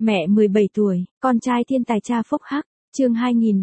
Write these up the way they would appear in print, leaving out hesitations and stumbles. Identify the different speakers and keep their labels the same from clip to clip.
Speaker 1: Mẹ 17 tuổi, con trai thiên tài cha phúc hắc, chương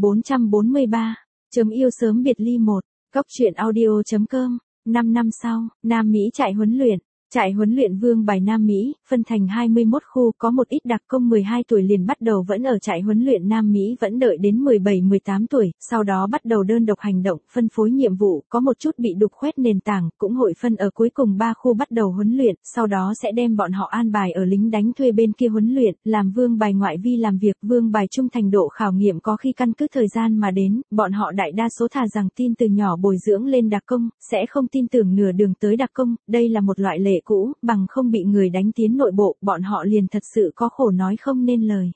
Speaker 1: 2443, chấm yêu sớm biệt ly 1, góc truyện audio.com, 5 năm sau, Nam Mỹ trại huấn luyện. Trại huấn luyện Vương Bài Nam Mỹ, phân thành 21 khu, có một ít đặc công 12 tuổi liền bắt đầu vẫn ở trại huấn luyện Nam Mỹ vẫn đợi đến 17-18 tuổi, sau đó bắt đầu đơn độc hành động, phân phối nhiệm vụ, có một chút bị đục khoét nền tảng, cũng hội phân ở cuối cùng 3 khu bắt đầu huấn luyện, sau đó sẽ đem bọn họ an bài ở lính đánh thuê bên kia huấn luyện, làm Vương Bài ngoại vi làm việc, Vương Bài trung thành độ khảo nghiệm có khi căn cứ thời gian mà đến, bọn họ đại đa số thà rằng tin từ nhỏ bồi dưỡng lên đặc công, sẽ không tin tưởng nửa đường tới đặc công, đây là một loại lệ cũ, bằng không bị người đánh tiến nội bộ, bọn họ liền thật sự có khổ nói không nên lời.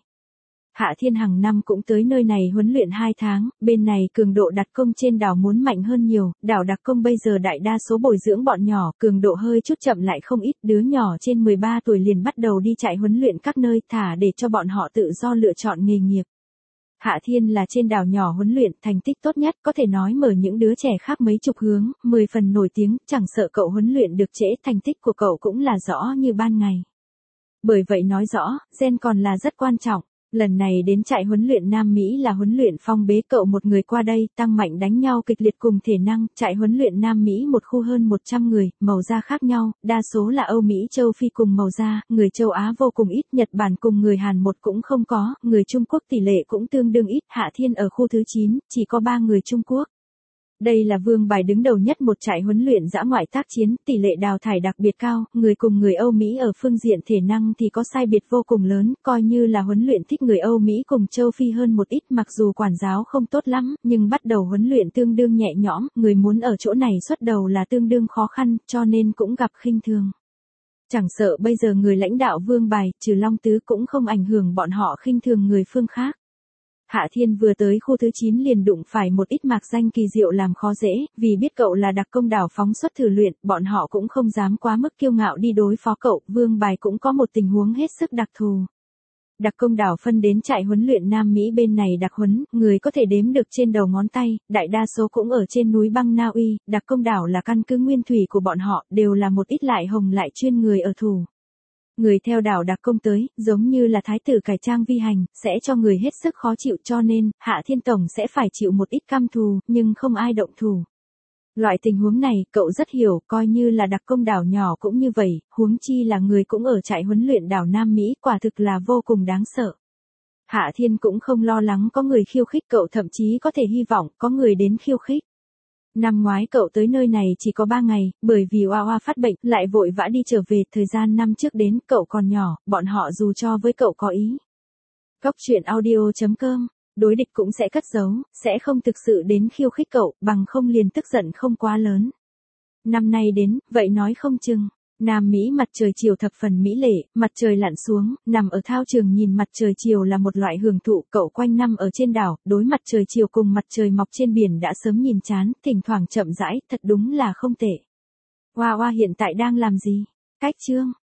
Speaker 1: Hạ Thiên hàng năm cũng tới nơi này huấn luyện 2 tháng, bên này cường độ đặc công trên đảo muốn mạnh hơn nhiều, đảo đặc công bây giờ đại đa số bồi dưỡng bọn nhỏ, cường độ hơi chút chậm lại không ít, đứa nhỏ trên 13 tuổi liền bắt đầu đi chạy huấn luyện các nơi, thả để cho bọn họ tự do lựa chọn nghề nghiệp. Hạ Thiên là trên đảo nhỏ huấn luyện, thành tích tốt nhất, có thể nói mở những đứa trẻ khác mấy chục hướng, 10 phần nổi tiếng, chẳng sợ cậu huấn luyện được trễ, thành tích của cậu cũng là rõ như ban ngày. Bởi vậy nói rõ, gen còn là rất quan trọng. Lần này đến trại huấn luyện Nam Mỹ là huấn luyện phong bế, cậu một người qua đây, tăng mạnh đánh nhau kịch liệt cùng thể năng, trại huấn luyện Nam Mỹ một khu hơn 100 người, màu da khác nhau, đa số là Âu Mỹ châu Phi cùng màu da, người châu Á vô cùng ít, Nhật Bản cùng người Hàn một cũng không có, người Trung Quốc tỷ lệ cũng tương đương ít, Hạ Thiên ở khu thứ 9, chỉ có 3 người Trung Quốc. Đây là Vương Bài đứng đầu nhất một trại huấn luyện dã ngoại tác chiến, tỷ lệ đào thải đặc biệt cao, người cùng người Âu Mỹ ở phương diện thể năng thì có sai biệt vô cùng lớn, coi như là huấn luyện thích người Âu Mỹ cùng châu Phi hơn một ít, mặc dù quản giáo không tốt lắm, nhưng bắt đầu huấn luyện tương đương nhẹ nhõm, người muốn ở chỗ này xuất đầu là tương đương khó khăn, cho nên cũng gặp khinh thường. Chẳng sợ bây giờ người lãnh đạo Vương Bài, trừ Long Tứ cũng không ảnh hưởng bọn họ khinh thường người phương khác. Hạ Thiên vừa tới khu thứ 9 liền đụng phải một ít mạc danh kỳ diệu làm khó dễ, vì biết cậu là đặc công đảo phóng xuất thử luyện, bọn họ cũng không dám quá mức kiêu ngạo đi đối phó cậu, Vương Bài cũng có một tình huống hết sức đặc thù. Đặc công đảo phân đến trại huấn luyện Nam Mỹ bên này đặc huấn, người có thể đếm được trên đầu ngón tay, đại đa số cũng ở trên núi băng Na Uy, đặc công đảo là căn cứ nguyên thủy của bọn họ, đều là một ít lại hồng lại chuyên người ở thủ. Người theo đảo đặc công tới, giống như là thái tử cải trang vi hành, sẽ cho người hết sức khó chịu, cho nên, Hạ Thiên Tổng sẽ phải chịu một ít cam thù, nhưng không ai động thủ. Loại tình huống này, cậu rất hiểu, coi như là đặc công đảo nhỏ cũng như vậy, huống chi là người cũng ở trại huấn luyện đảo Nam Mỹ, quả thực là vô cùng đáng sợ. Hạ Thiên cũng không lo lắng có người khiêu khích cậu, thậm chí có thể hy vọng có người đến khiêu khích. Năm ngoái cậu tới nơi này chỉ có 3 ngày, bởi vì Oa Oa phát bệnh, lại vội vã đi trở về, thời gian năm trước đến, cậu còn nhỏ, bọn họ dù cho với cậu có ý. Góc truyện audio.com, đối địch cũng sẽ cất giấu, sẽ không thực sự đến khiêu khích cậu, bằng không liền tức giận không quá lớn. Năm nay đến, vậy nói không chừng. Nam Mỹ mặt trời chiều thập phần mỹ lệ, mặt trời lặn xuống, nằm ở thao trường nhìn mặt trời chiều là một loại hưởng thụ, cậu quanh năm ở trên đảo, đối mặt trời chiều cùng mặt trời mọc trên biển đã sớm nhìn chán, thỉnh thoảng chậm rãi, thật đúng là không tệ. Oa Oa hiện tại đang làm gì? Cách chương.